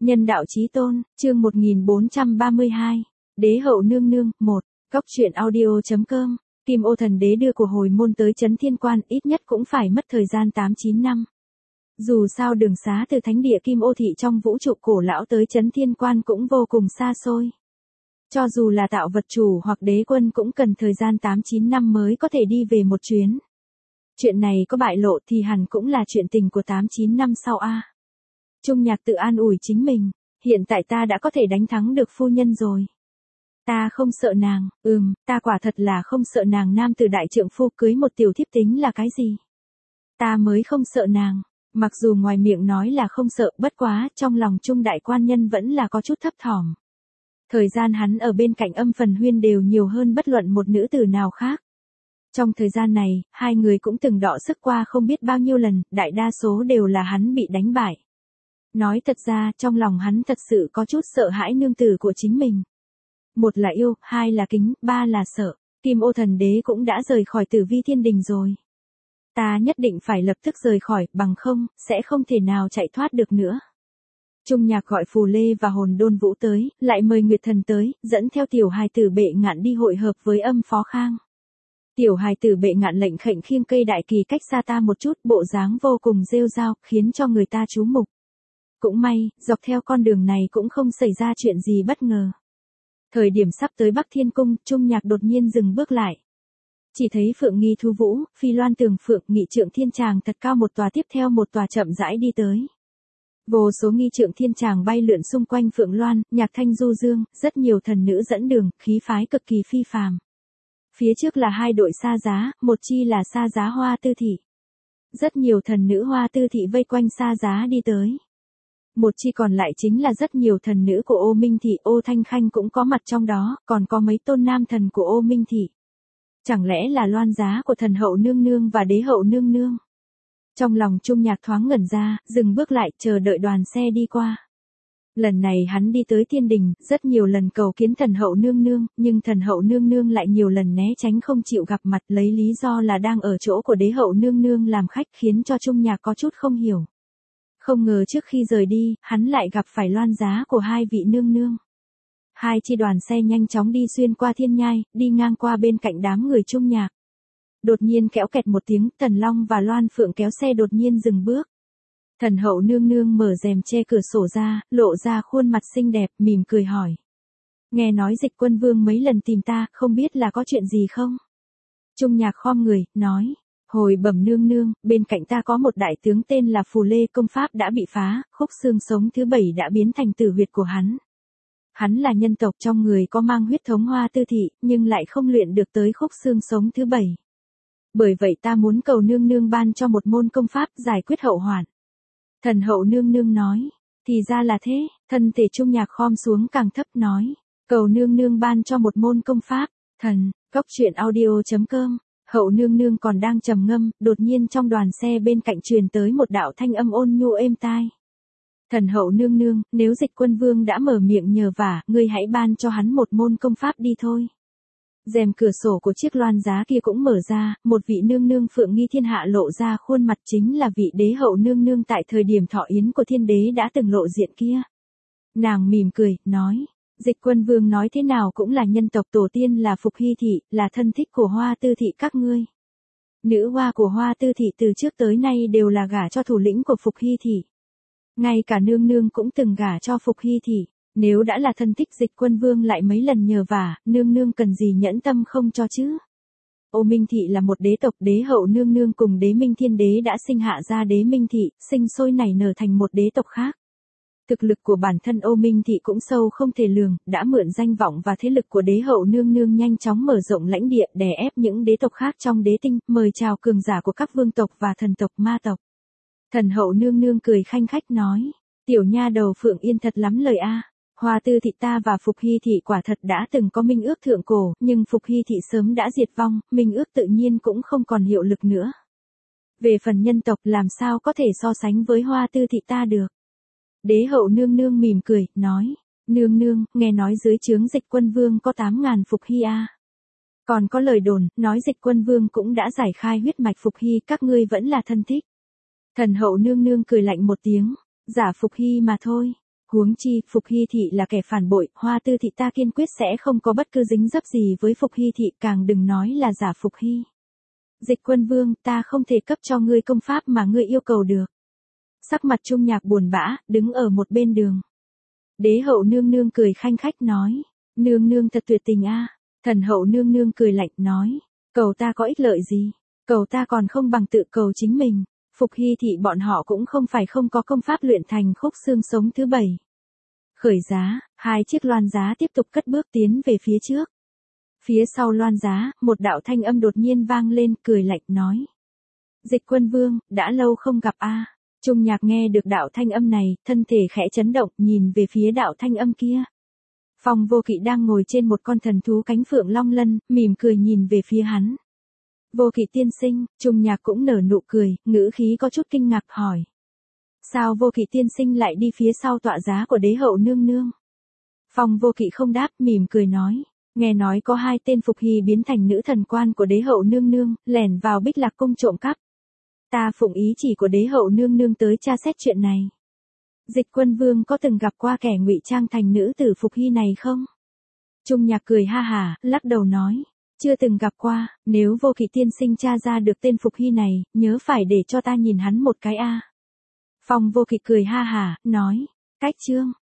Nhân đạo chí tôn, chương 1432. Đế hậu nương nương, 1. Góc truyện audio.com. Kim Ô thần đế đưa của hồi môn tới Trấn Thiên Quan ít nhất cũng phải mất thời gian 8-9 năm. Dù sao đường xá từ thánh địa Kim Ô thị trong vũ trụ cổ lão tới Trấn Thiên Quan cũng vô cùng xa xôi. Cho dù là tạo vật chủ hoặc đế quân cũng cần thời gian 8-9 năm mới có thể đi về một chuyến. Chuyện này có bại lộ thì hẳn cũng là chuyện tình của 8-9 năm sau a. Trung Nhạc tự an ủi chính mình, hiện tại ta đã có thể đánh thắng được phu nhân rồi. Ta không sợ nàng, ta quả thật là không sợ nàng, nam tử đại trượng phu cưới một tiểu thiếp tính là cái gì. Ta mới không sợ nàng, mặc dù ngoài miệng nói là không sợ, bất quá trong lòng Trung đại quan nhân vẫn là có chút thấp thỏm. Thời gian hắn ở bên cạnh Âm Phần Huyên đều nhiều hơn bất luận một nữ tử nào khác. Trong thời gian này, hai người cũng từng đọ sức qua không biết bao nhiêu lần, đại đa số đều là hắn bị đánh bại. Nói thật ra, trong lòng hắn thật sự có chút sợ hãi nương tử của chính mình. Một là yêu, hai là kính, ba là sợ. Kim Ô thần đế cũng đã rời khỏi Tử Vi Thiên Đình rồi. Ta nhất định phải lập tức rời khỏi, bằng không, sẽ không thể nào chạy thoát được nữa. Trung Nhạc gọi Phù Lê và Hồn Đôn Vũ tới, lại mời Nguyệt Thần tới, dẫn theo tiểu hài tử Bệ Ngạn đi hội hợp với Âm Phó Khang. Tiểu hài tử Bệ Ngạn lệnh khệnh khiêng cây đại kỳ cách xa ta một chút, bộ dáng vô cùng rêu rao, khiến cho người ta chú mục. Cũng may, dọc theo con đường này cũng không xảy ra chuyện gì bất ngờ. Thời điểm sắp tới Bắc Thiên Cung, Trung Nhạc đột nhiên dừng bước lại. Chỉ thấy Phượng Nghi Thu Vũ, Phi Loan Tường Phượng, Nghị Trượng Thiên Tràng thật cao một tòa tiếp theo một tòa chậm rãi đi tới. Vô số nghi trượng thiên tràng bay lượn xung quanh Phượng Loan, nhạc thanh du dương, rất nhiều thần nữ dẫn đường, khí phái cực kỳ phi phàm. Phía trước là hai đội xa giá, một chi là xa giá Hoa Tư Thị. Rất nhiều thần nữ Hoa Tư Thị vây quanh xa giá đi tới. Một chi còn lại chính là rất nhiều thần nữ của Ô Minh Thị, Ô Thanh Khanh cũng có mặt trong đó, còn có mấy tôn nam thần của Ô Minh Thị. Chẳng lẽ là loan giá của thần hậu nương nương và đế hậu nương nương? Trong lòng Trung Nhạc thoáng ngẩn ra, dừng bước lại, chờ đợi đoàn xe đi qua. Lần này hắn đi tới Thiên Đình, rất nhiều lần cầu kiến thần hậu nương nương, nhưng thần hậu nương nương lại nhiều lần né tránh không chịu gặp mặt, lấy lý do là đang ở chỗ của đế hậu nương nương làm khách, khiến cho Trung Nhạc có chút không hiểu. Không ngờ trước khi rời đi, hắn lại gặp phải loan giá của hai vị nương nương. Hai chi đoàn xe nhanh chóng đi xuyên qua thiên nhai, đi ngang qua bên cạnh đám người Trung Nhạc. Đột nhiên kéo kẹt một tiếng, Thần Long và Loan Phượng kéo xe đột nhiên dừng bước. Thần hậu nương nương mở rèm che cửa sổ ra, lộ ra khuôn mặt xinh đẹp, mỉm cười hỏi. Nghe nói Dịch Quân Vương mấy lần tìm ta, không biết là có chuyện gì không? Trung Nhạc khom người, nói. Hồi bẩm nương nương, bên cạnh ta có một đại tướng tên là Phù Lê, công pháp đã bị phá, khúc xương sống thứ 7 đã biến thành tử huyệt của hắn. Hắn là nhân tộc, trong người có mang huyết thống Hoa Tư Thị, nhưng lại không luyện được tới khúc xương sống thứ 7. Bởi vậy ta muốn cầu nương nương ban cho một môn công pháp giải quyết hậu hoạn. Thần hậu nương nương nói, thì ra là thế, thân thể Trung Nhạc khom xuống càng thấp nói, cầu nương nương ban cho một môn công pháp, góc truyện audio.com. Hậu nương nương còn đang trầm ngâm, đột nhiên trong đoàn xe bên cạnh truyền tới một đạo thanh âm ôn nhu êm tai. Thần hậu nương nương, nếu Dịch Quân Vương đã mở miệng nhờ vả, ngươi hãy ban cho hắn một môn công pháp đi thôi. Rèm cửa sổ của chiếc loan giá kia cũng mở ra, một vị nương nương Phượng Nghi Thiên Hạ lộ ra khuôn mặt, chính là vị đế hậu nương nương tại thời điểm thọ yến của thiên đế đã từng lộ diện kia. Nàng mỉm cười, nói, Dịch Quân Vương nói thế nào cũng là nhân tộc, tổ tiên là Phục Hy Thị, là thân thích của Hoa Tư Thị các ngươi. Nữ hoa của Hoa Tư Thị từ trước tới nay đều là gả cho thủ lĩnh của Phục Hy Thị. Ngay cả nương nương cũng từng gả cho Phục Hy Thị. Nếu đã là thân thích, Dịch Quân Vương lại mấy lần nhờ vả, nương nương cần gì nhẫn tâm không cho chứ? Ô Minh Thị là một đế tộc, đế hậu nương nương cùng đế Minh Thiên Đế đã sinh hạ ra đế Minh Thị, sinh sôi nảy nở thành một đế tộc khác. Thực lực của bản thân Ô Minh Thị cũng sâu không thể lường, đã mượn danh vọng và thế lực của đế hậu nương nương nhanh chóng mở rộng lãnh địa, đè ép những đế tộc khác trong đế tinh, mời chào cường giả của các vương tộc và thần tộc ma tộc. Thần hậu nương nương cười khanh khách nói, tiểu nha đầu Phượng Yên thật lắm lời a. Hoa Tư Thị ta và Phục Hy Thị quả thật đã từng có minh ước thượng cổ, nhưng Phục Hy Thị sớm đã diệt vong, minh ước tự nhiên cũng không còn hiệu lực nữa. Về phần nhân tộc làm sao có thể so sánh với Hoa Tư Thị ta được. Đế hậu nương nương mỉm cười, nói, nương nương, nghe nói dưới trướng Dịch Quân Vương có 8.000 Phục Hy a. Còn có lời đồn, nói Dịch Quân Vương cũng đã giải khai huyết mạch Phục Hy, các ngươi vẫn là thân thích. Thần hậu nương nương cười lạnh một tiếng, giả Phục Hy mà thôi. Huống chi, Phục Hy Thị là kẻ phản bội, Hoa Tư Thị ta kiên quyết sẽ không có bất cứ dính dấp gì với Phục Hy Thị, càng đừng nói là giả Phục Hy. Dịch Quân Vương, ta không thể cấp cho ngươi công pháp mà ngươi yêu cầu được. Sắc mặt Trung Nhạc buồn bã, đứng ở một bên đường. Đế hậu nương nương cười khanh khách nói, nương nương thật tuyệt tình a. Thần hậu nương nương cười lạnh nói, cầu ta có ích lợi gì, cầu ta còn không bằng tự cầu chính mình. Phục Hy Thị bọn họ cũng không phải không có công pháp luyện thành khúc xương sống thứ 7. Khởi giá, 2 chiếc loan giá tiếp tục cất bước tiến về phía trước. Phía sau loan giá, một đạo thanh âm đột nhiên vang lên, cười lạnh nói. Dịch Quân Vương, đã lâu không gặp a. Trung Nhạc nghe được đạo thanh âm này, thân thể khẽ chấn động, nhìn về phía đạo thanh âm kia. Phong Vô Kỵ đang ngồi trên một con thần thú cánh phượng long lân, mỉm cười nhìn về phía hắn. Vô Kỵ tiên sinh, Trung Nhạc cũng nở nụ cười, ngữ khí có chút kinh ngạc hỏi. Sao Vô Kỵ tiên sinh lại đi phía sau tọa giá của đế hậu nương nương? Phong Vô Kỵ không đáp, mỉm cười nói. Nghe nói có 2 tên Phục Hy biến thành nữ thần quan của đế hậu nương nương, lẻn vào Bích Lạc cung trộm cắp. Ta phụng ý chỉ của đế hậu nương nương tới tra xét chuyện này. Dịch Quân Vương có từng gặp qua kẻ ngụy trang thành nữ tử Phục Hy này không? Trung Nhạc cười ha hả, lắc đầu nói. Chưa từng gặp qua, nếu Vô Kỵ tiên sinh tra ra được tên Phục Hy này, nhớ phải để cho ta nhìn hắn một cái a. Phong Vô Kỵ cười ha hả, nói. Cách chương.